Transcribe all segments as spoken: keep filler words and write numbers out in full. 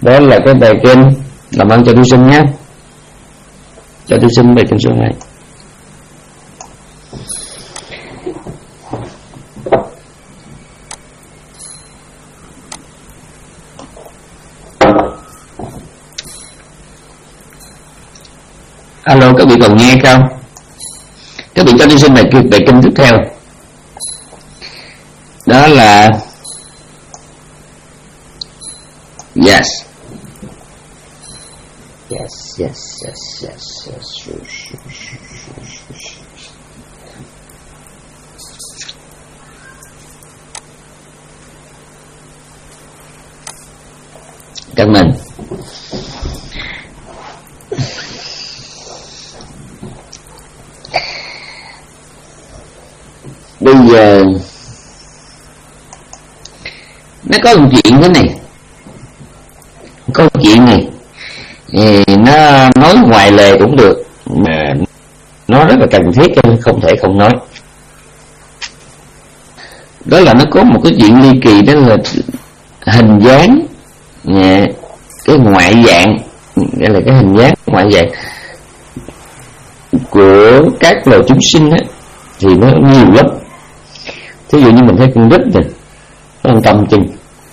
Đó là cái bài kinh. Làm ơn cho tôi xin nhé. Cho tôi xin bài kinh số hai. Alo, các vị còn nghe không? Các vị cho tôi xin bài, bài kinh tiếp theo. Đó là Yes Yes Yes Yes Yes Yes Các mình bây giờ nó có một chuyện thế này, câu chuyện này thì nó nói ngoài lề cũng được, mà nó rất là cần thiết cho nên không thể không nói. Đó là nó có một cái chuyện ly kỳ, đó là hình dáng, cái ngoại dạng, đây là cái hình dáng ngoại dạng của các loài chúng sinh á, thì nó nhiều lắm. Ví dụ như mình thấy con rít này, có con cầm chân.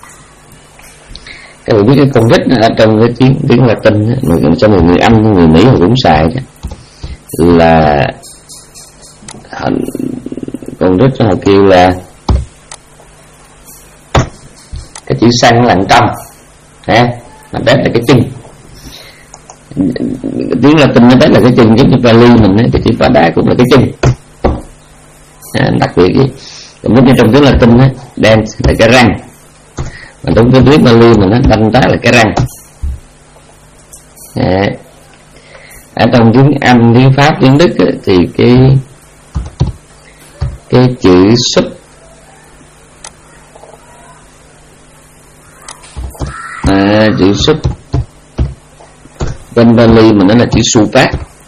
Các bạn biết cái con rít ở trong cái tiếng tiếng Latin, cho người người Anh, người Mỹ họ cũng xài chứ, là con rít họ kêu là cái chữ xăng là trăm, ha, mà đét là cái chân. Tiếng Latin nó đét là cái chân, giống như Pali mình ấy, cái chữ phá đá cũng là cái chân. À, đặc biệt gì? Còn như trong tiếng Latin á, dent là cái răng, mà trong cái tiếng Pali mà nó đanh tá là cái răng. À, ở trong tiếng Anh, tiếng Pháp, tiếng Đức á, thì cái cái chữ súp à, chữ súp bên Pali mà nó là chữ supat.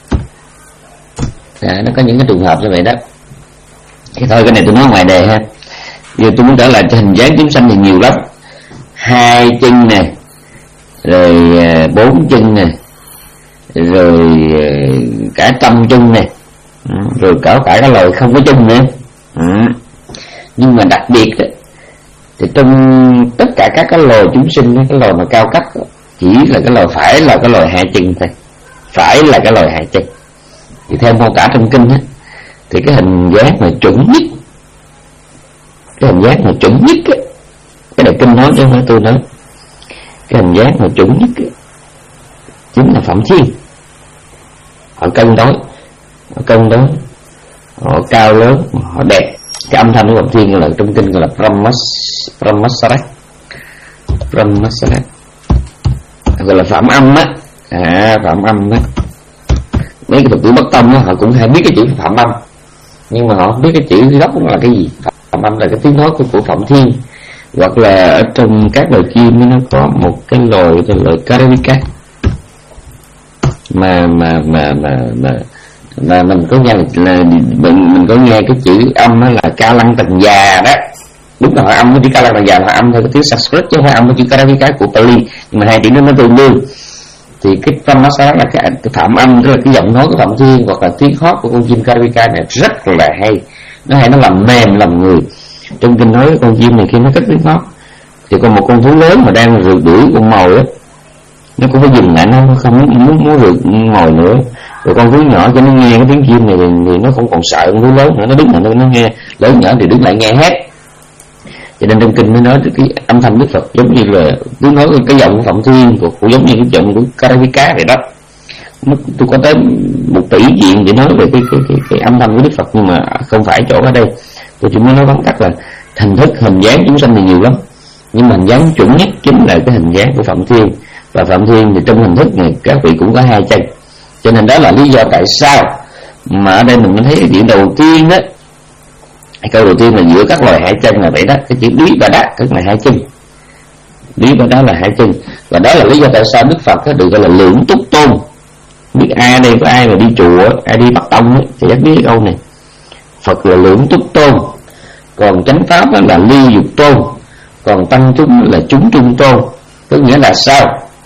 À, nó có những cái trường hợp như vậy đó. Thì thôi cái này tôi nói ngoài đề ha. Giờ tôi muốn trở lại cho hình dáng chúng sanh thì nhiều lắm. Hai chân nè, rồi bốn chân nè, rồi cả trăm chân nè, rồi cả cả cái loài không có chân nữa. Nhưng mà đặc biệt đó, thì trong tất cả các cái loài chúng sinh, cái loài mà cao cấp chỉ là cái loài phải là cái loài hai chân thôi, phải là cái loài hai chân. Thì theo mô tả trong kinh á, thì cái hình dáng mà chuẩn nhất, cái hình dáng mà chuẩn nhất á, cái này kinh nói chứ không phải tôi nói, cái hình dáng mà chuẩn nhất á, chính là Phạm Thiên. Họ cân đối, họ cân đối, họ cao lớn, họ đẹp. Cái âm thanh của Phạm Thiên là trong kinh gọi là Brahmas, Brahmasarat, Brahmasarat, gọi là phạm âm á, à phạm âm á. Mấy cái thuật ngữ Bắc Tông á, họ cũng hay biết cái chữ phạm âm, nhưng mà họ không biết cái chữ gốc nó là cái gì. Phạm âm là cái tiếng nói của, của Phạm Thiên. Hoặc là ở trong các loài chim nó có một cái loài tên là Karavika, mà mà mà mà mà mà mình có nghe là mình mình có nghe cái chữ âm đó là ca lăng tần già đó. Đúng là hỏi âm, cái chữ ca lăng tần già là âm theo cái tiếng Sanskrit chứ không phải âm cái chữ Karavika của Pali, nhưng mà hai chữ đó nó tương đương. Thì cái Brahmasara là cái, cái phạm âm, tức là cái giọng nói của Phạm Thiên hoặc là tiếng hót của con chim Karavika này rất là hay. Nó hay, nó làm mềm lòng người. Trong kinh nói con chim này khi nó cất tiếng hót thì còn một con thú lớn mà đang rượt đuổi con mồi á, nó cũng phải dừng lại, nó không muốn muốn, muốn rượt mồi nữa. Rồi con thú nhỏ cho nó nghe cái tiếng chim này thì, thì nó không còn sợ con thú lớn nữa, nó đứng lại nó nghe, lớn nhỏ thì đứng lại nghe hết. Cho nên trong kinh mới nói cái âm thanh Đức Phật giống như là tiếng nói cái giọng của Phạm Thiên, của, của giống như cái giọng của Karavika vậy đó. Tôi có tới một tỷ chuyện để nói về cái, cái, cái, cái âm thanh của Đức Phật, nhưng mà không phải chỗ ở đây. Tôi chỉ muốn nói vắn tắt là hình thức, hình dáng chúng sanh thì nhiều lắm, nhưng mà hình dáng chuẩn nhất chính là cái hình dáng của Phạm Thiên. Và Phạm Thiên thì trong hình thức này các vị cũng có hai chân. Cho nên đó là lý do tại sao mà ở đây mình mới thấy cái chuyện đầu tiên đó, câu đầu tiên là giữa các loài hai chân là vậy đó, cái chữ lý và đá tức là hai chân, lý và đá là hai chân. Và đó là lý do tại sao Đức Phật được gọi là lưỡng túc tôn. Biết ai đây, có ai mà đi chùa, ai đi Bắc Tông ấy, thì chắc biết cái câu này. Phật là lưỡng túc tôn, còn chánh pháp là ly dục tôn, còn tăng chúng là chúng trung tôn. Có nghĩa là sao?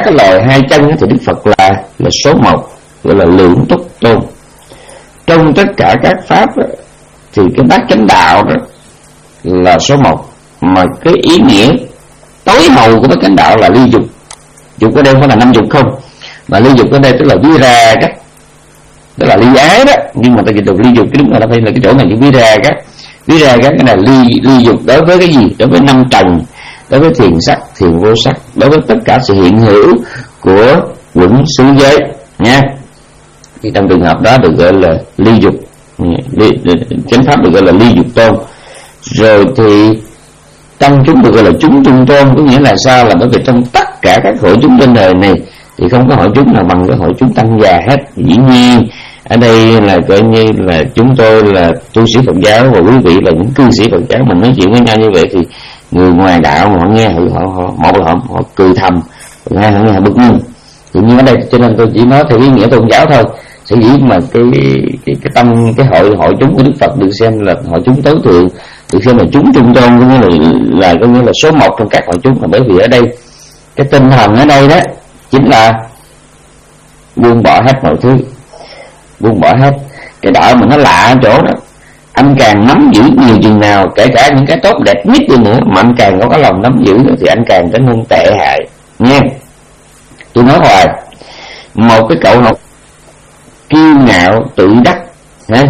cả cái loài hai chân thì Đức Phật là là số một, gọi là Lượng Túc Tôn. Trong tất cả các pháp đó, thì cái bát chánh đạo đó là số một, mà cái ý nghĩa tối hậu của bát chánh đạo là ly dục. Dục ở đây không phải là năm dục không, mà ly dục ở đây tức là vi ra các, tức là ly ái đó, nhưng mà ta dịch được ly dục, cái đúng là nó phải là cái chỗ này, vi ra các, vi ra các cái là ly ly dục đối với cái gì? Đối với năm trần, đối với thiền sắc, thiền vô sắc, đối với tất cả sự hiện hữu của quẩn xứ giới nha. Thì trong trường hợp đó được gọi là ly dục, ly, chánh pháp được gọi là ly dục tôn. Rồi thì tăng chúng được gọi là chúng trung tôn, có nghĩa là sao? Là bởi vì trong tất cả các hội chúng trên đời này thì không có hội chúng nào bằng cái hội chúng tăng già hết. Dĩ nhiên ở đây là coi như là chúng tôi là tu sĩ Phật giáo và quý vị là những cư sĩ Phật giáo, mình nói chuyện với nhau như vậy thì người ngoài đạo họ nghe họ, họ, họ một là họ, họ cười thầm, hai họ nghe họ bực mình. Tự nhiên ở đây cho nên tôi chỉ nói theo ý nghĩa tôn giáo thôi. Sở dĩ mà cái cái cái tâm cái hội hội chúng của Đức Phật được xem là hội chúng tối thượng, được xem là chúng trung tôn, có nghĩa là là có nghĩa là số một trong các hội chúng, là bởi vì ở đây cái tinh thần ở đây đó chính là buông bỏ hết mọi thứ, buông bỏ hết. Cái đạo mà nó lạ ở chỗ đó, anh càng nắm giữ nhiều chừng nào, kể cả những cái tốt đẹp nhất đi nữa, mà anh càng có cái lòng nắm giữ thì anh càng trở nên tệ hại nha. Tôi nói hoài, một cái cậu học kiêu ngạo tự đắc, ha,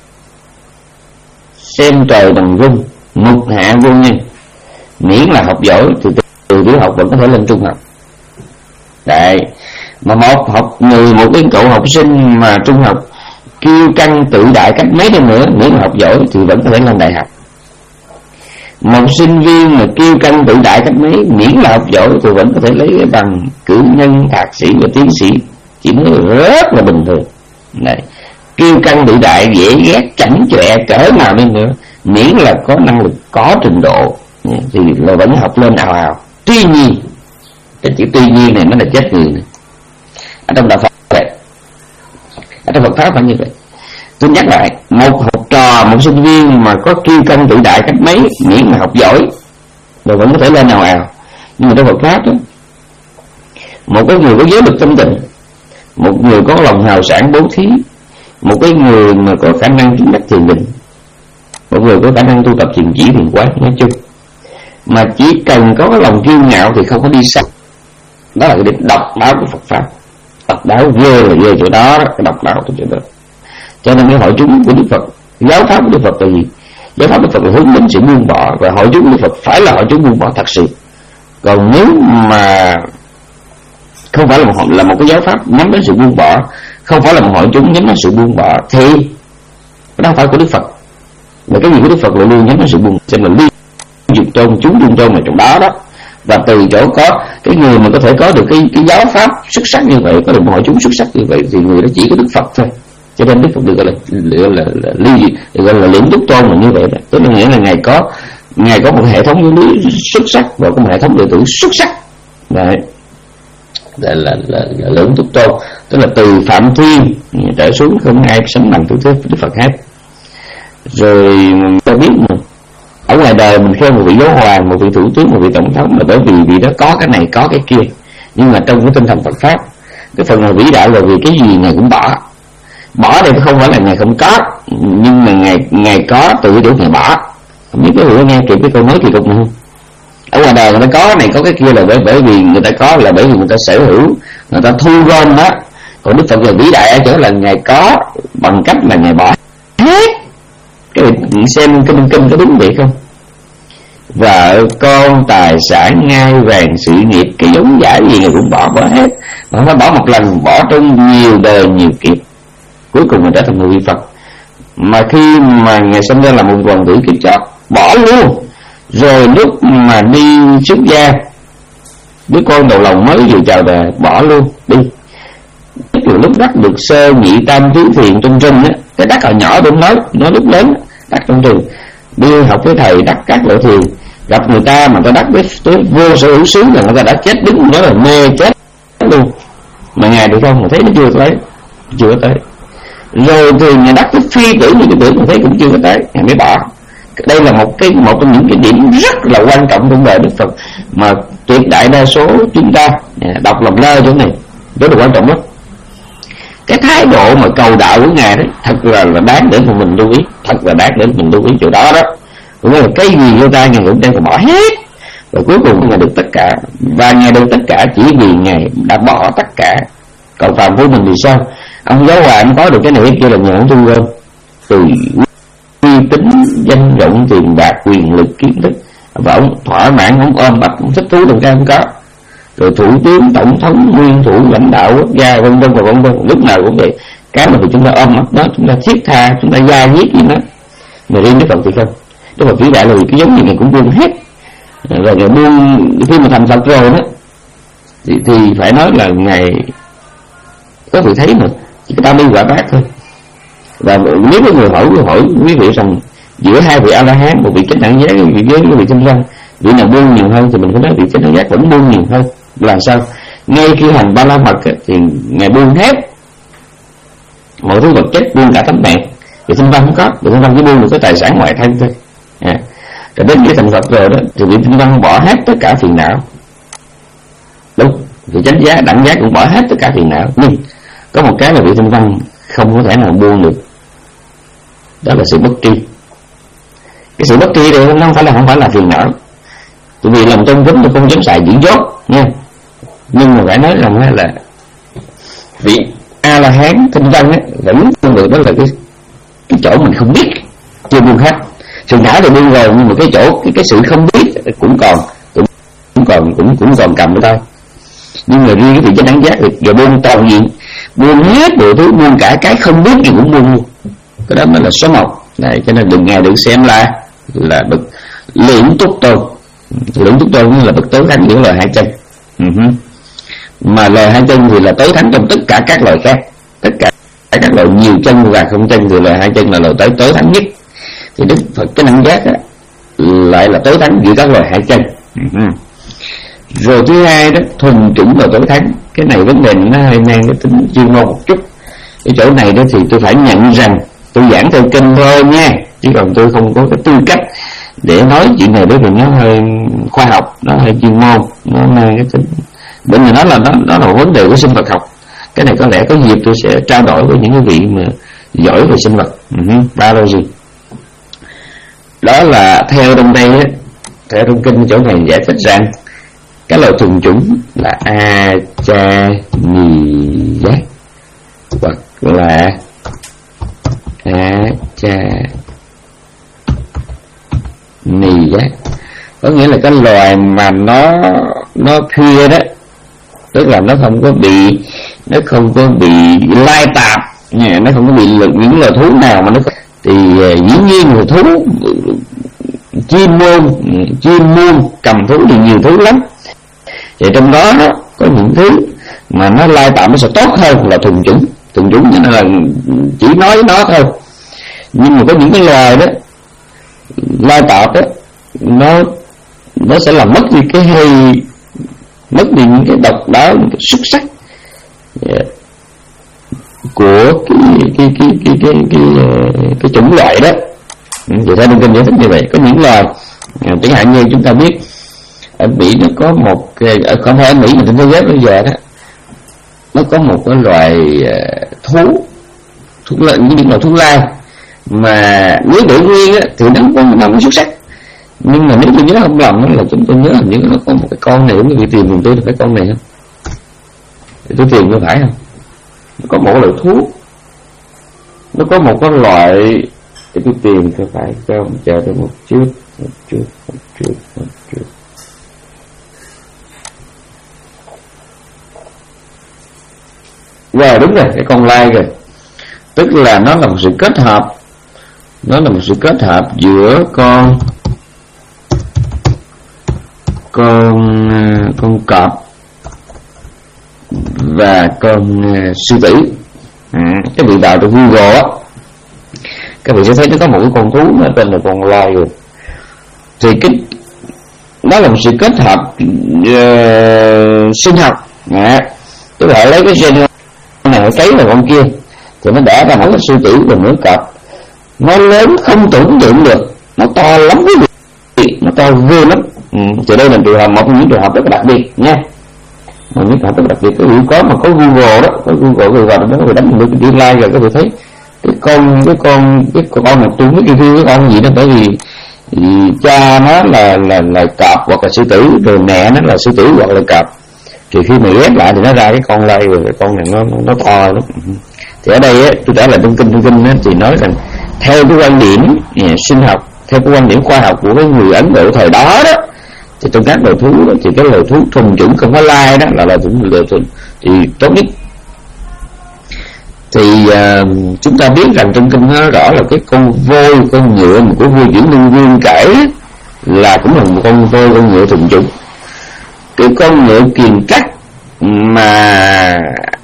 xem trời bằng vung, mục hạ vô nhân, miễn là học giỏi thì từ, từ tiểu học vẫn có thể lên trung học. Đấy, mà một học người một cái cậu học sinh mà trung học kiêu căng tự đại cách mấy đi nữa, miễn là học giỏi thì vẫn có thể lên đại học. Một sinh viên mà kiêu căng tự đại cách mấy, miễn là học giỏi thì vẫn có thể lấy cái bằng cử nhân, thạc sĩ và tiến sĩ, chỉ nói rất là bình thường. Đấy, kiêu căng tự đại dễ ghét chảnh chọe cỡ nào đi nữa, miễn là có năng lực, có trình độ thì là vẫn học lên ào ào. Tuy nhiên, cái chữ tuy nhiên này nó là chết người này. Ở trong đạo Phật vậy, ở trong Phật pháp phải như vậy. Tôi nhắc lại, một học trò, một sinh viên mà có kiêu căng tự đại cách mấy, miễn là học giỏi rồi vẫn có thể lên ào ào. Nhưng mà trong Phật pháp đó, một cái người có giới lực tâm tình, một người có lòng hào sản bố thí, một cái người mà có khả năng chứng đắc thiền định, một người có khả năng tu tập thiền chỉ thiền quán nói chung, mà chỉ cần có cái lòng kiêu ngạo thì không có đi xa. Đó là cái điểm độc đáo của Phật pháp. Độc đáo ghê là ghê chỗ đó, cái độc đáo của chỗ đó. Cho nên cái hội chúng của Đức Phật, giáo pháp của Đức Phật là gì? Giáo pháp của Đức Phật là hướng đến sự buông bỏ, và hội chúng của Đức Phật phải là hội chúng buông bỏ thật sự. Còn nếu mà không phải là một là một cái giáo pháp nhắm đến sự buông bỏ, không phải là một hội chúng nhắm đến sự buông bỏ, thì nó không phải của Đức Phật. Mà cái gì của Đức Phật là luôn nhắm đến sự buông, xem là ly dục tôn, chúng trung tôn là trong đó đó. Và từ chỗ có cái người mà có thể có được cái cái giáo pháp xuất sắc như vậy, có được một hội chúng xuất sắc như vậy, thì người đó chỉ có Đức Phật thôi. Cho nên Đức Phật được gọi là gọi là, là, là ly được gọi là Lượng Túc Tôn là như vậy đó. Tức là nghĩa là ngài có ngài có một hệ thống giáo lý xuất sắc và có một hệ thống đệ tử xuất sắc. Đấy, là là, là, là Lượng Túc Tôn, tức là từ Phạm Thiên trở xuống không ai sánh bằng thứ thế Đức Phật hết. Rồi ta biết mà ở ngoài đời mình khen một vị giáo hoàng, một vị thủ tướng, một vị tổng thống là bởi vì vị đó có cái này có cái kia. Nhưng mà trong cái tinh thần Phật pháp, cái phần nào vĩ đại là vì cái gì ngài cũng bỏ. Bỏ đây không phải là ngài không có, nhưng mà ngài ngài có tự đủ ngài bỏ. Không biết cái người nghe kịp cái câu nói kỳ cục này không? Ở ngoài đời người ta có này có cái kia là bởi bởi vì người ta có, là bởi vì người ta sở hữu, người ta thu gom đó. Còn Đức Phật là vĩ đại ở chỗ là ngài có bằng cách là ngài bỏ hết. Cái này xem kinh kinh có đúng vậy không? Vợ con, tài sản, ngai vàng, sự nghiệp, cái giống giả gì ngài cũng bỏ bỏ hết. Mà không phải bỏ một lần, bỏ trong nhiều đời nhiều kiếp, cuối cùng mình trở thành người vi Phật. Mà khi mà ngài sinh ra là một hoàng tử kiếp chót, bỏ luôn. Rồi lúc mà đi xuất gia, đứa con đầu lòng mới vừa chào đời, bỏ luôn đi. Tức là lúc đắc được sơ nhị tam tứ thiền trong trinh á, cái đắc hồi nhỏ tôi nói, nói lúc lớn đắc trong trinh, đi học với thầy đắc các loại thiền, gặp người ta mà ta đắc với tới vô sở hữu xứ là người ta đã chết đứng đó là mê chết luôn. Mà ngài được không? Mà thấy nó chưa tới, chưa tới. Rồi thì ngài đắc với phi tử như cái tưởng mà thấy cũng chưa tới, ngài mới bỏ. Đây là một cái một trong những cái điểm rất là quan trọng trong đời Đức Phật mà tuyệt đại đa số chúng ta Đọc làm lơ chỗ này rất là quan trọng lắm. Cái thái độ mà cầu đạo của Ngài đó thật là, là đáng để mà mình lưu ý, thật là đáng để mình lưu ý chỗ đó đó. Cũng là cái gì vô tay Ngài cũng đang bỏ hết, và cuối cùng Ngài được tất cả, và Ngài được tất cả chỉ vì Ngài đã bỏ tất cả. Còn phàm phu mình thì sao? Ông giáo hoàng có được cái này cái kia là nhờ ông thu gom từ uy tín, danh vọng, tiền bạc, quyền lực, kiến thức, và ông thỏa mãn, ông ôm ấp, ông thích thú đồng ca không có. Rồi thủ tướng, tổng thống, nguyên thủ, lãnh đạo quốc gia, vân vân và vân vân, lúc nào cũng vậy. Cái mà chúng ta ôm ấp đó, chúng ta thiết tha, chúng ta gia diết với nó. Mà riêng Đức Phật thì không. Đức Phật vĩ đại là vì cái giống như Ngài cũng buông hết. Rồi Ngài buông khi mà thành Phật rồi đó thì, thì phải nói là Ngài có thể thấy mà chỉ có tam bi quả bát thôi. Và nếu có người hỏi hỏi quý vị rằng giữa hai vị A La Hán, một vị chánh đẳng giác với vị vị chánh văn, vị nào buông nhiều hơn, thì mình có nói vị chánh đẳng giác vẫn buông nhiều hơn. Là sao? Ngay khi hành ba la mật thì Ngài buông hết mọi thứ vật chất, buông cả tánh mạng. Vị chánh văn không có, vị chánh văn chỉ buông được cái tài sản ngoại thân thôi. À, rồi đến cái thành Phật rồi đó thì vị chánh văn bỏ hết tất cả phiền não. Đúng, vị chánh giác, đẳng giác cũng bỏ hết tất cả phiền não. Nhưng có một cái là vị chánh văn không có thể nào buông được, đó là sự bất tri. Cái sự bất tri này không phải là không phải là phiền não, tại vì lòng tôn kính tôi không dám xài diễn dốt nha. Nhưng mà phải nói rằng là vị A La Hán tinh văn á vẫn không được, đó là cái cái chỗ mình không biết chưa buông hết. Sự não thì buông rồi, nhưng mà cái chỗ cái cái sự không biết cũng còn cũng, cũng còn cũng cũng còn cầm ở tay. Nhưng mà riêng cái vị chánh đẳng giác thì giờ buông toàn diện, buông hết mọi thứ, buông cả cái không biết thì cũng buông luôn. Cái đó mới là số một. Đấy, cho nên đừng nghe được xem là là bậc liễn túc tôn. Liễn túc tôn là bậc tối thắng những lời hai chân. Uh-huh. Mà lời hai chân thì là tối thắng trong tất cả các lời khác. Tất cả các lời nhiều chân và không chân thì lời hai chân là lời tối tối thắng nhất. Thì Đức Phật cái năng giác á, lại là tối thắng giữa các lời hai chân. Uh-huh. Rồi thứ hai đó, thuần chủng và tối thắng. Cái này vấn đề nó hơi mang cái tính chuyên môn một chút. Cái chỗ này đó thì tôi phải nhận rằng tôi giảng theo kinh thôi nha, chứ còn tôi không có cái tư cách để nói chuyện này, bởi vì nó hơi khoa học, nó hơi chuyên môn, nó mang cái tính, bởi vì nó là nó, nó là vấn đề của sinh vật học. Cái này có lẽ có dịp tôi sẽ trao đổi với những cái vị mà giỏi về sinh vật, uh-huh, biology. Đó là theo trong đây á, theo trong kinh chỗ này giải thích rằng cái lời thuần chủng là a cha nhì giác, hoặc là a cha nì giác, có nghĩa là cái loài mà nó nó pure đó, tức là nó không có bị nó không có bị lai tạp, nó không có bị những loài thú nào mà nó thì dĩ nhiên là thú chim muôn chim muôn cầm thú thì nhiều thứ lắm, thì trong đó có những thứ mà nó lai tạp nó sẽ tốt hơn là thuần chủng. Thuần chủng cho nên là chỉ nói nó thôi, nhưng mà có những cái loài đó lai tạp đó nó nó sẽ làm mất đi cái hay, mất đi những cái độc đáo, những cái xuất sắc của cái cái cái cái cái cái, cái, cái chủng loại đó. Vậy theo Đông Kinh giải thích như vậy. Có những loài chẳng hạn như chúng ta biết ở Mỹ nó có một ở không phải ở Mỹ mà trên thế giới bây giờ đó, nó có một cái loài thú thú là những loài thú lai mà nếu để nguyên á, thì nó không nó xuất sắc. Nhưng mà nếu tôi nhớ không lầm là chúng tôi nhớ hình như nó có một cái con này, cái vị tiền của tôi là cái con này không, thì tôi tìm có phải không, nó có một loại thú, nó có một cái loại, để tôi tìm có phải không, chờ tôi một chút một chút một chút một chút rồi, đúng rồi, cái con lai rồi. Tức là nó là một sự kết hợp, nó là một sự kết hợp giữa con con con cọp và con sư tử. À, cái vị vào trong Google á, các vị sẽ thấy nó có một cái con thú nó tên là con lai rồi. Thì cái đó là một sự kết hợp uh, sinh học. À, tức là lấy cái gen này nó cấy vào con kia thì nó đẻ ra một cái sư tử và một cái cọp. Nó lớn không tưởng tượng được, nó to lắm quý vị, nó to ghê lắm. Ừ, thì đây là trường hợp một trong những trường hợp rất là đặc biệt nha. mà biết họ đặc biệt cái vị có mà có Google đó, có Google rồi vào đó rồi đánh được cái chữ like rồi các vị thấy cái con cái con cái con một tôi biết cái cái con gì đó, bởi vì thì cha nó là là là cọp hoặc là sư tử, rồi mẹ nó là sư tử hoặc là cọp, thì khi mà ghép lại thì nó ra cái con lay, rồi cái con này nó nó to lắm. Thì ở đây á, tôi trả lời trong kinh trong kinh á, thì nói rằng theo cái quan điểm yeah, sinh học, theo cái quan điểm khoa học của cái người Ấn Độ thời đó đó, thì trong các loài thú đó, thì cái loài thú thuần chủng không có lai đó là loài thú loài thuần thì tốt nhất. Thì uh, chúng ta biết rằng trong kinh nó rõ là cái con voi, con ngựa mà của vua Chuyển Lương Vương kể là cũng là một con voi, con ngựa thuần chủng. Cái con ngựa kiền cắt mà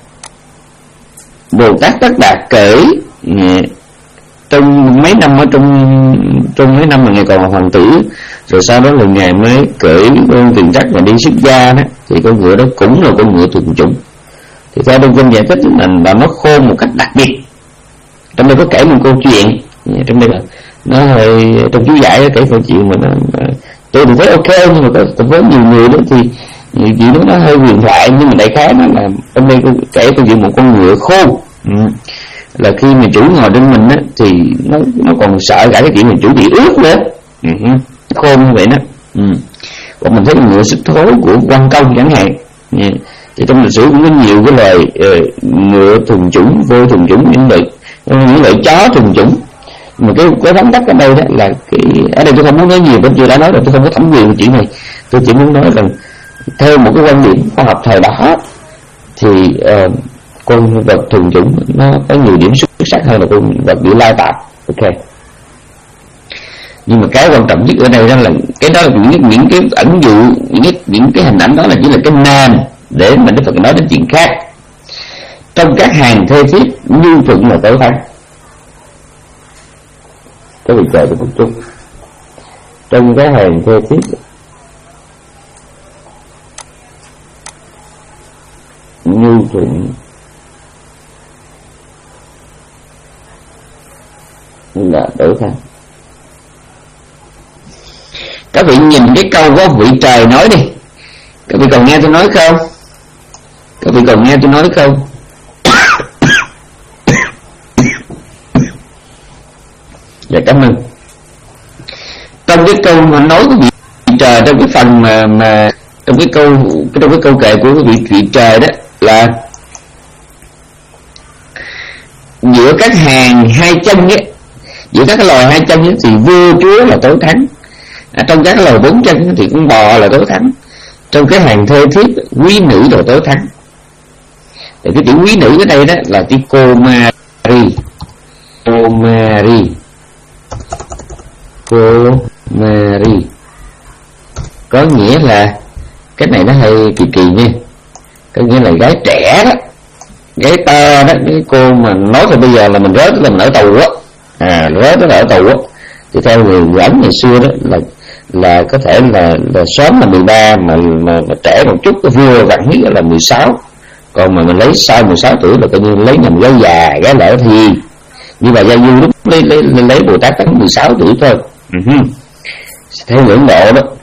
Bồ Tát Tất Đạt kể trong mấy năm ở trong trong mấy năm mà ngài còn là hoàng tử, rồi sau đó là ngài mới kể con kiền cắt mà đi xuất gia đó, thì con ngựa đó cũng là con ngựa thuần chủng. Thì theo Đông Kinh giải thích là, là nó khôn một cách đặc biệt. Trong đây có kể một câu chuyện, trong đây là nó hơi trong chú giải kể câu chuyện mà nó, tôi thì thấy ok, nhưng mà có với nhiều người đó thì nhiều chuyện đó nó hơi huyền thoại, nhưng mà đại khái nó là trong đây kể câu chuyện một con ngựa khôn. Ừ. Là khi mà chủ ngồi trên mình á, thì nó nó còn sợ cả cái chuyện mà chủ bị ướt nữa. Ừ. Khôn như vậy đó. Ừ. Còn mình thấy con ngựa xích thố của Quan Công chẳng hạn. Ừ. Thì trong lịch sử cũng có nhiều cái loài uh, ngựa thuần chủng, voi thuần chủng, những loại những loại chó thuần chủng. Mà cái cái tóm tắt ở đây đó là cái ở đây tôi không muốn nói nhiều, bên chưa đã nói rồi, tôi không có thẩm quyền về chuyện này. Tôi chỉ muốn nói rằng theo một cái quan điểm khoa học thời đó thì uh, con vật thuần chủng nó có nhiều điểm xuất sắc hơn là con vật bị lai tạp. Ok. Nhưng mà cái quan trọng nhất ở đây đó là cái đó là những, những cái ẩn dụ, những cái, những cái hình ảnh đó là chỉ là cái nền để mình Đức Phật nói đến chuyện khác. Trong các hàng thê thiếp nhu thuận là tối thắng. Các vị chờ tôi một chút. Trong các hàng thê thiếp nhu thuận là tối thắng. Các vị nhìn cái câu có vị trời nói đi. Các vị còn nghe tôi nói không? Các vị còn nghe tôi nói không? Dạ cảm ơn. Trong cái câu mà nói của vị trời, trong cái phần mà mà trong cái câu trong cái câu kệ của vị vị trời đó là giữa các hàng hai chân ấy, giữa các cái loài hai chân ấy, thì vua chúa là tối thắng. À, trong các cái loài bốn chân thì con bò là tối thắng. Trong cái hàng thê thiếp quý nữ là tối thắng. Thì cái chữ quý nữ ở đây đó là chữ cô Mari. Cô Mari. Cô Mari có nghĩa là cái này nó hơi kỳ kỳ nha. Có nghĩa là gái trẻ đó, gái to đó, cái cô mà nói là bây giờ là mình rớt là mình ở tù á, à rớt là ở tù á, thì theo người Ấn ngày xưa đó là là có thể là là sớm là mười ba, mà mà, mà trẻ một chút, cái vua vặn nhất là mười sáu. Còn mà mình lấy sau mười sáu tuổi là coi như lấy nhầm gái già, gái lỡ thì như bà Gia Du lúc lấy lấy lấy, lấy Bồ Tát Tấn mười sáu tuổi thôi. Uh-huh. Theo ngưỡng độ đó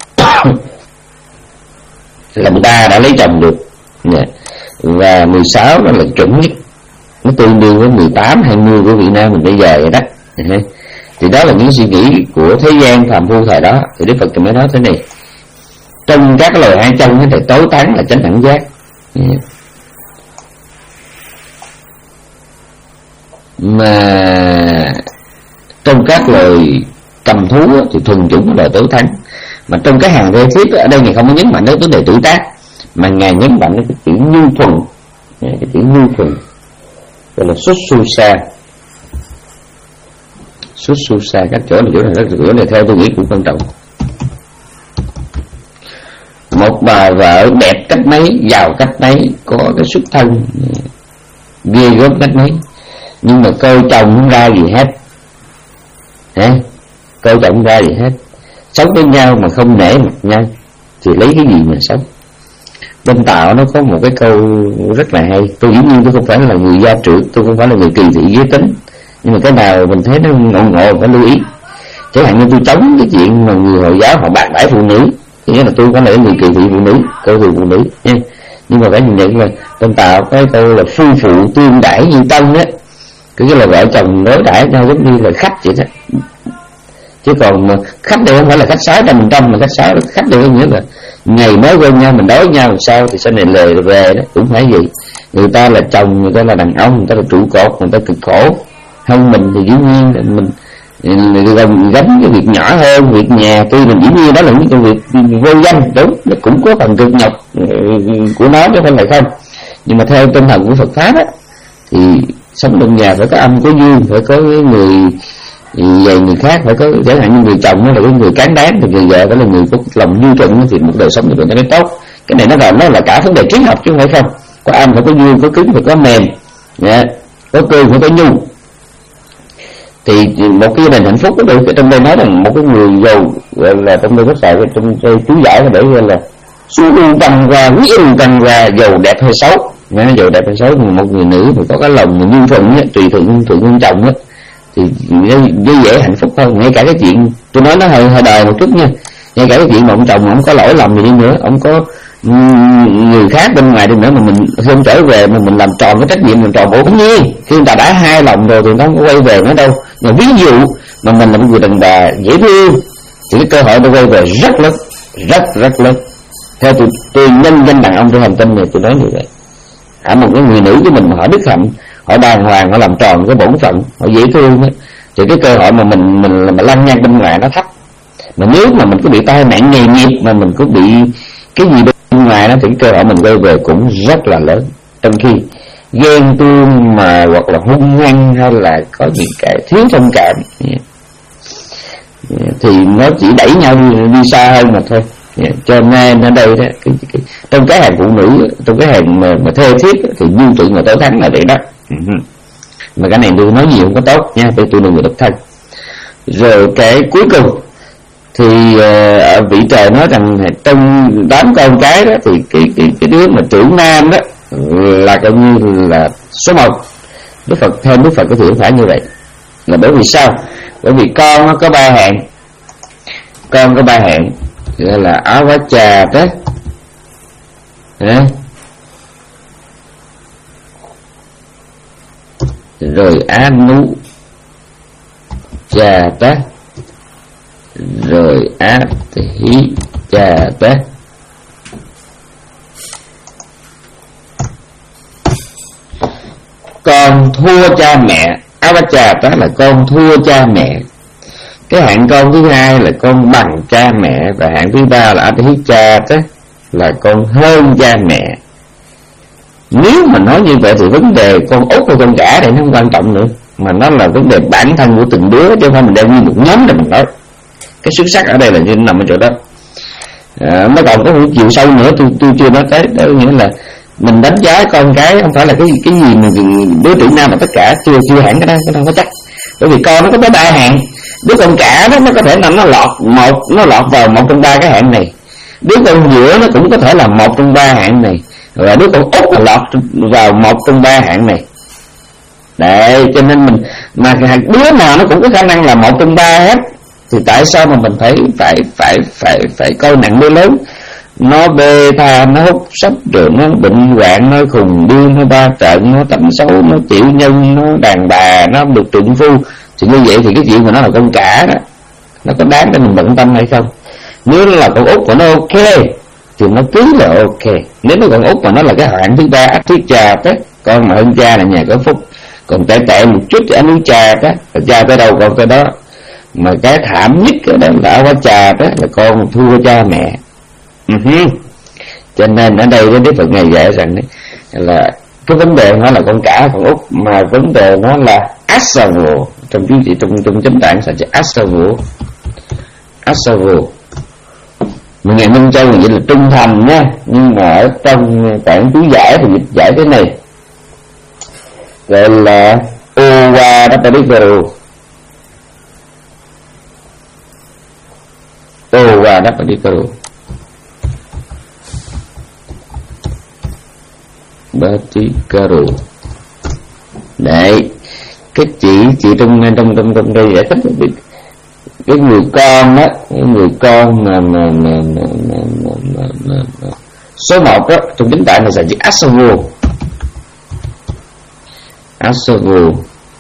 là người ta đã lấy chồng được. Yeah. Và mười sáu đó là chuẩn nhất, nó tương đương với mười tám hai mươi của Việt Nam mình bây giờ vậy đó. Uh-huh. Thì đó là những suy nghĩ của thế gian phàm phu thời đó. Thì Đức Phật mới nói thế này: trong các loài hai chân thì tối thắng là chánh đẳng giác. Yeah. Mà trong các loài cầm thú thì thuần chủng là tối thắng. Mà trong cái hàng thê thiếp ở đây ngài không có nhấn mạnh đến vấn đề tuổi tác, mà ngài nhấn mạnh đến cái chữ nhu thuần, cái chữ nhu thuần gọi là xuất su sa. Xuất su sa, các chỗ này chỗ này các chỗ này theo tôi nghĩ cũng quan trọng. Một bà vợ đẹp cách mấy, giàu cách mấy, có cái xuất thân ghê gớm cách mấy, nhưng mà coi chồng không ra gì hết. Hả? Coi chồng không ra gì hết. Sống với nhau mà không nể mặt nhau thì lấy cái gì mà sống? Bên Tàu nó có một cái câu rất là hay. Tôi dĩ nhiên tôi không phải là người gia trưởng, tôi không phải là người kỳ thị giới tính, nhưng mà cái nào mình thấy nó ngộ ngộ phải lưu ý. Chẳng hạn như tôi chống cái chuyện mà người Hồi giáo họ bạc đãi phụ nữ, thì nghĩa là tôi có lẽ người kỳ thị phụ nữ, coi thường phụ nữ nha. Nhưng mà phải nhìn nhận là trong Tàu cái câu là phu phụ tương đãi như tân á, cứ là vợ chồng đối đãi nhau giống như là khách vậy đó. Chứ còn mà khách đây không phải là khách sáo trăm phần trăm, mà khách sáo khách đây có nghĩa là ngày mới quen nhau mình đối nhau làm sao thì sau này lời về đó cũng phải gì. Người ta là chồng, người ta là đàn ông, người ta là trụ cột, người ta cực khổ hơn mình thì dĩ nhiên là mình gồng gánh cái việc nhỏ hơn việc nhà. Tuy mình dĩ nhiên đó là những công việc vô danh, đúng, nó cũng có phần cực nhọc của nó chứ không phải không. Nhưng mà theo tinh thần của Phật pháp á, thì sống trong nhà phải có âm có dương, phải có người về người khác, phải có chẳng hạn như người chồng nó là cái người cán đáng, thì người vợ phải là người có lòng nhu thuận, thì một đời sống như vậy nó mới tốt. Cái này nó là nó là cả vấn đề triết học chứ không phải không. Có âm phải có dương, có cứng phải có mềm, yeah. Có cương phải có nhu. Thì một cái gia đình hạnh phúc đó, trong đây nói rằng một cái người giàu, gọi là trong đây có xài trong đây chú giải là để gọi là xu ưu tăng qua, quý ưu tăng qua, giàu đẹp hay xấu. Nếu giàu đẹp hay xấu thì một người nữ phải có cái lòng nhu thuận á, tùy thuận thuận con chồng á, thì nó dễ hạnh phúc hơn. Ngay cả cái chuyện tôi nói nó hơi hơi đời một chút nha, ngay cả cái chuyện mà ông chồng ông có lỗi lầm gì đi nữa, ông có người khác bên ngoài đi nữa mà mình không trở về mà mình làm tròn cái trách nhiệm mình tròn bổn nhiên, khi người ta đã hai lòng rồi thì nó không có quay về nữa đâu. Nhưng ví dụ mà mình là một người đàn bà dễ thương thì cái cơ hội để quay về rất lớn, rất rất lớn. Theo tôi, tôi nhân danh đàn ông trên hành tinh này tôi nói như vậy. Hả, một cái người nữ của mình mà họ đức hạnh, họ đàng hoàng, họ làm tròn cái bổn phận, họ dễ thương ấy, thì cái cơ hội mà mình mình mà lăng nhăng bên ngoài nó thấp. Mà nếu mà mình có bị tai nạn nghề nghiệp, mà mình có bị cái gì bên ngoài đó, thì cái cơ hội mình quay về cũng rất là lớn. Trong khi ghen tuông mà hoặc là hung hăng hay là có những cái thiếu thông cảm thì nó chỉ đẩy nhau đi xa hơn mà thôi. Yeah. Cho nên ở đây đó, cái, cái, trong cái hàng phụ nữ, trong cái hàng mà, mà thê thiếp thì nhu thuận mà tối thắng là vậy đó. Uh-huh. Mà cái này tôi nói nhiều không có tốt nha, vì tôi là người độc thân. Rồi cái cuối cùng thì uh, ở vị trời nói rằng trong đám con cái đó thì cái cái cái đứa mà trưởng nam đó là coi như là số một. Đức Phật theo Đức Phật có thể phải như vậy là bởi vì sao? Bởi vì con nó có ba hạng, con có ba hạng gọi là áo vá trà đó, rồi á nú trà tá, rồi á hí trà tá. Con thua cha mẹ, áo vá trà tá là con thua cha mẹ. Cái hạng con thứ hai là con bằng cha mẹ, và hạng thứ ba là hí cha đó là con hơn cha mẹ. Nếu mà nói như vậy thì vấn đề con út hay con cả này nó không quan trọng nữa, mà nó là vấn đề bản thân của từng đứa, chứ không phải mình đem như một nhóm để mình nói. Cái xuất sắc ở đây là như nằm ở chỗ đó. À, nó còn có một chiều sâu nữa tôi tôi chưa nói tới, đó nghĩa là mình đánh giá con cái không phải là cái cái gì mà đứa trưởng nam mà tất cả chưa chưa hẳn cái đó, cái đó không có chắc. Bởi vì con nó có tới ba hạng, đứa con cả đó nó có thể là nó lọt một nó lọt vào một trong ba cái hạng này, đứa con giữa nó cũng có thể là một trong ba hạng này, và đứa con út là lọt vào một trong ba hạng này. Đấy, cho nên mình mà đứa nào nó cũng có khả năng là một trong ba hết, thì tại sao mà mình phải phải phải phải phải coi nặng đứa lớn? Nó bê tha, nó hút sách, rồi nó bệnh hoạn, nó khùng điên, nó ba trận, nó tánh xấu, nó tiểu nhân, nó đàn bà, nó được trượng phu. Thì như vậy thì cái chuyện mà nó là con cả đó, nó có đáng để mình bận tâm hay không? Nếu nó là con út mà nó ok thì nó cứ là ok. Nếu nó con út mà nó là cái hạng thứ ba, ác thứ cha đó, con mà hơn cha là nhà có phúc. Còn tệ tệ một chút thì anh nuôi cha đó, cha tới đâu con tới đó. Mà cái thảm nhất đó là ở cha đó là con thua cha mẹ. Uh-huh. Cho nên ở đây Đức Phật Ngài dạy rằng đấy, là cái vấn đề nó là con cả con út, mà vấn đề nó là asavu. Trong tiếng chỉ trong trong chánh tạng sẽ chữ asavu, asavu. Mà Ngài Minh Châu vậy là trung thành nha, nhưng mà ở trong tạng chú giải thì dịch giải thế này gọi là owa dapadikaru, owa dapadikaru. Batikaru. Đấy, cái chị chị trong trong trong trong đây giải thích cái, cái người con đó, cái người con mà mà mà, mà, mà, mà, mà, mà, mà Số một đó, trong chính tạng là xài chữ asavu. Asavu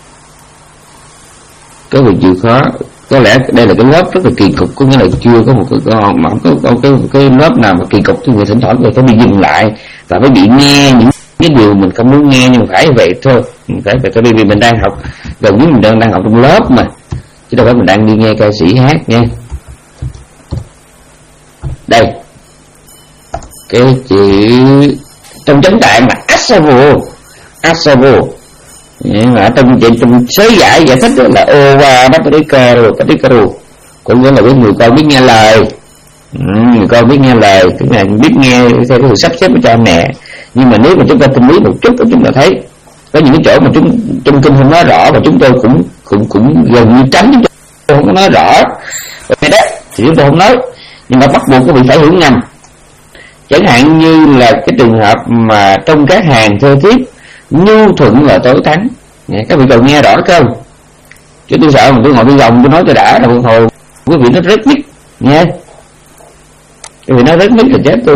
có việc chịu khó. Có lẽ đây là cái lớp rất là kỳ cục, có nghĩa là chưa có một cái con mà không có, có cái, cái lớp nào mà kỳ cục thì người thỉnh thoảng người phải bị dừng lại và phải bị nghe những cái điều mình không muốn nghe, nhưng mà phải vậy thôi, phải vậy thôi, vì mình đang học gần như mình đang đang học trong lớp mà, chứ đâu phải mình đang đi nghe ca sĩ hát nha. Đây cái chữ trong chánh tạng là asavu, asavu. Nhưng mà trong trong sới giải giải thích là Owa Patrikaru Patrikaru có nghĩa là cái người con biết nghe lời, ừ, người con biết nghe lời, cái này biết nghe theo cái sự sắp xếp của cha mẹ. Nhưng mà nếu mà chúng ta tinh lý một chút thì chúng ta thấy có những cái chỗ mà chúng trong kinh không nói rõ, và chúng tôi cũng cũng cũng gần như tránh, chúng tôi không có nói rõ vậy đó thì chúng tôi không nói, nhưng mà bắt buộc các vị phải hiểu ngầm. Chẳng hạn như là cái trường hợp mà trong các hàng thơ thiếp nhu thuận là tối thắng, các vị còn nghe rõ không? Chứ tôi sợ mà tôi ngồi tôi gồng tôi nói cho đã là một hồi quý vị nó rất mít nghe, quý vị nói rất mít là chết tôi.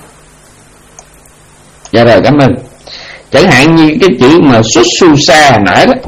Dạ rồi, cảm ơn. Chẳng hạn như cái chữ mà sususa hồi nãy đó,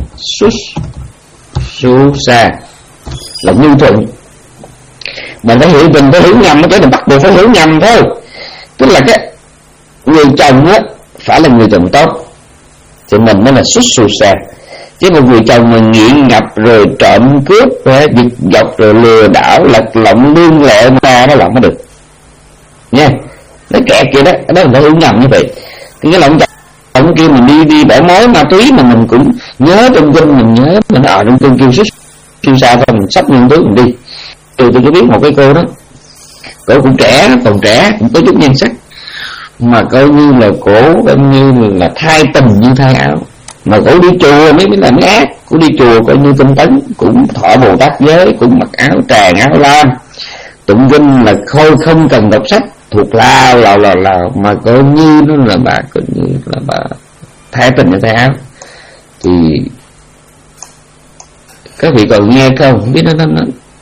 sususa là nhu thuận, mình phải hiểu, mình phải hiểu nhầm, cái mình bắt buộc phải hiểu nhầm thôi. Tức là cái người chồng á phải là người chồng tốt thì mình mới là xuất xù xa, chứ một người chồng mà nghiện ngập rồi trộm cướp rồi giật dọc rồi lừa đảo lật lọng lương lệ ta nó lọng mới được nha. Nó kẹt vậy đó, đó mình phải hiểu nhầm như vậy. Thì cái lọng chồng kia mình đi đi bỏ mối ma túy mà mình cũng nhớ trong kinh, mình nhớ mình ở trong kinh kêu xuất xù xa thôi, mình sắp những thứ mình đi. Từ tôi có biết một cái cô đó, cổ cũng trẻ, còn trẻ, cũng có chút nhan sắc, mà coi như là cổ coi như là thay tình như thay áo. Mà cổ đi chùa mới mới làm ác, cổ đi chùa coi như tinh tấn, cũng thọ Bồ Tát giới, cũng mặc áo tràng áo lam, tụng kinh là khôi không cần đọc sách, thuộc lao lào lào lào, mà coi như nó là bà coi như là bà thay tình như thay áo. Thì các vị còn nghe không? Không biết nó nó, nó.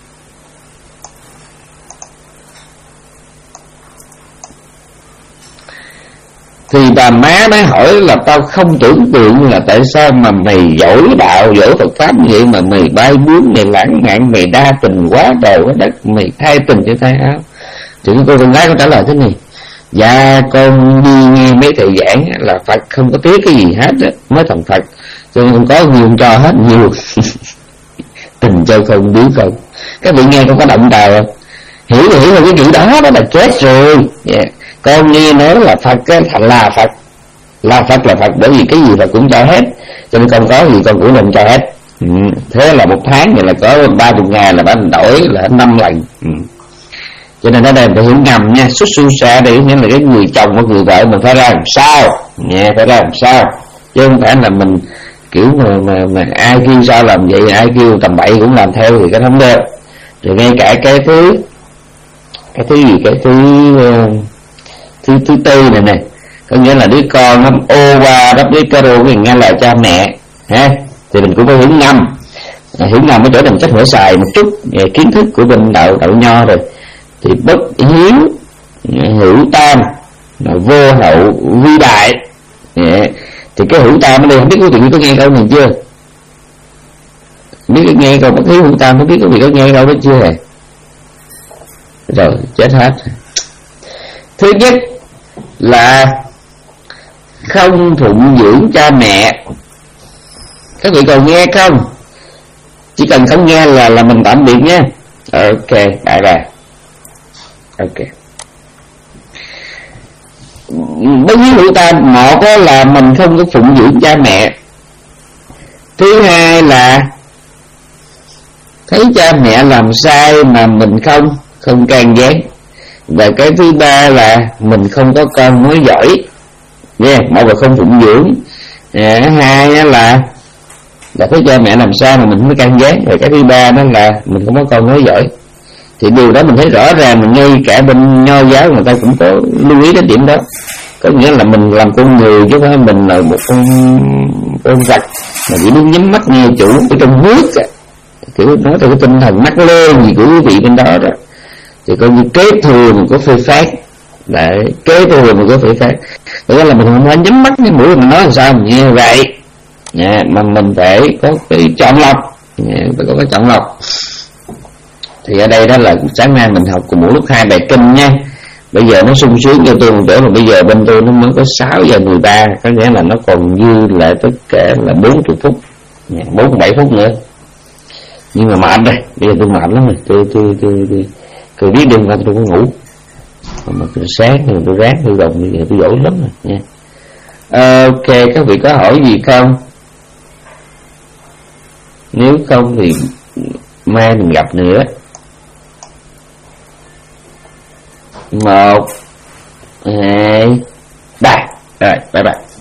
Thì bà má mới hỏi là tao không tưởng tượng là tại sao mà mày giỏi đạo giỏi Phật pháp như vậy mà mày bay bướm, mày lãng mạn, mày đa tình quá đầu cái đất, mày thay tình cho thay áo. Thì cô con gái có trả lời thế này: dạ con đi nghe mấy thầy giảng là Phật không có tiếc cái gì hết á, mới thành Phật, cho nên không có nhiều cho hết nhiều. Tình cho không biết không. Các vị nghe con có động tàu không? Hiểu là hiểu là cái chữ đó đó là chết rồi. Yeah. Con nghe nói là Phật á, thành là Phật, là Phật là Phật, bởi vì cái gì Phật cũng cho hết, cho nên con có gì con cũng làm cho hết. Ừ. Thế là một tháng vậy là có ba chục ngàn là bạn đổi là năm lần. Ừ. Cho nên ở đây mình phải hiểu ngầm nha. Xuất su xa đây nghĩa là cái người chồng và người vợ mình phải ra làm sao nha, phải ra làm sao, chứ không phải là mình kiểu mà, mà, mà ai kêu sao làm vậy, ai kêu tầm bậy cũng làm theo thì cái không được. Rồi ngay cả cái thứ cái thứ gì cái thứ thứ thứ tư này này, có nghĩa là đứa con nó ô qua đắp đứa caro cái nghe lời cha mẹ ha, thì mình cũng phải hiểu ngầm. À, hiểu ngầm mới trở thành sách vở xài một chút về kiến thức của bên đạo đạo nho rồi. Thì bất hiếu hữu tam vô hậu vi đại. Yeah. Thì cái hữu tam ở đây không biết quý vị có nghe câu này chưa? Biết nghe câu bất hiếu hữu tam, không biết quý vị có nghe câu đó chưa hề? Rồi chết hết. Thứ nhất là không phụng dưỡng cha mẹ. Các vị còn nghe không? Chỉ cần không nghe là là mình tạm biệt nha. Ok, đại bà. Ok. Bất hiếu hữu tam, một là mình không có phụng dưỡng cha mẹ. Thứ hai là thấy cha mẹ làm sai mà mình không không can gián. Và cái thứ ba là mình không có con nói giỏi. Yeah, một là không phụng dưỡng, à, hai là là thấy cha mẹ làm sao mà mình không có can gián. Rồi cái thứ ba đó là mình không có con nói giỏi. Thì điều đó mình thấy rõ ràng, mình ngay cả bên nho giáo người ta cũng có lưu ý đến điểm đó. Có nghĩa là mình làm con người chứ không phải mình là một con con vật mà chỉ đứng nhắm mắt nghe chủ ở trong nước, kiểu nói theo cái tinh thần mắc lơ gì của quý vị bên đó đó, thì coi như kế thừa mình có phê phát. Đấy, kế tôi rồi mình có thể khác. Đó là mình không phải nhắm mắt cái mũi mình nói làm sao mình như vậy nha, mà mình phải có cái chọn lọc, phải có cái chọn lọc. Thì ở đây đó là sáng nay mình học cùng một lúc hai bài kinh nha. Bây giờ nó sung sướng cho tôi một chỗ, mà bây giờ bên tôi nó mới có sáu giờ mười ba, có nghĩa là nó còn dư lại tất cả là bốn mươi phút, bốn mươi bảy phút nữa. Nhưng mà mệt đây, bây giờ tôi mệt lắm rồi, tôi tôi tôi tôi tôi biết đêm qua tôi có ngủ, mà tôi sáng thì tôi ráng tôi đồng như vậy tôi dỗ lắm rồi nha. Ok, các vị có hỏi gì không? Nếu không thì mai mình gặp nữa. Một, hai, ba. Rồi, bye bye.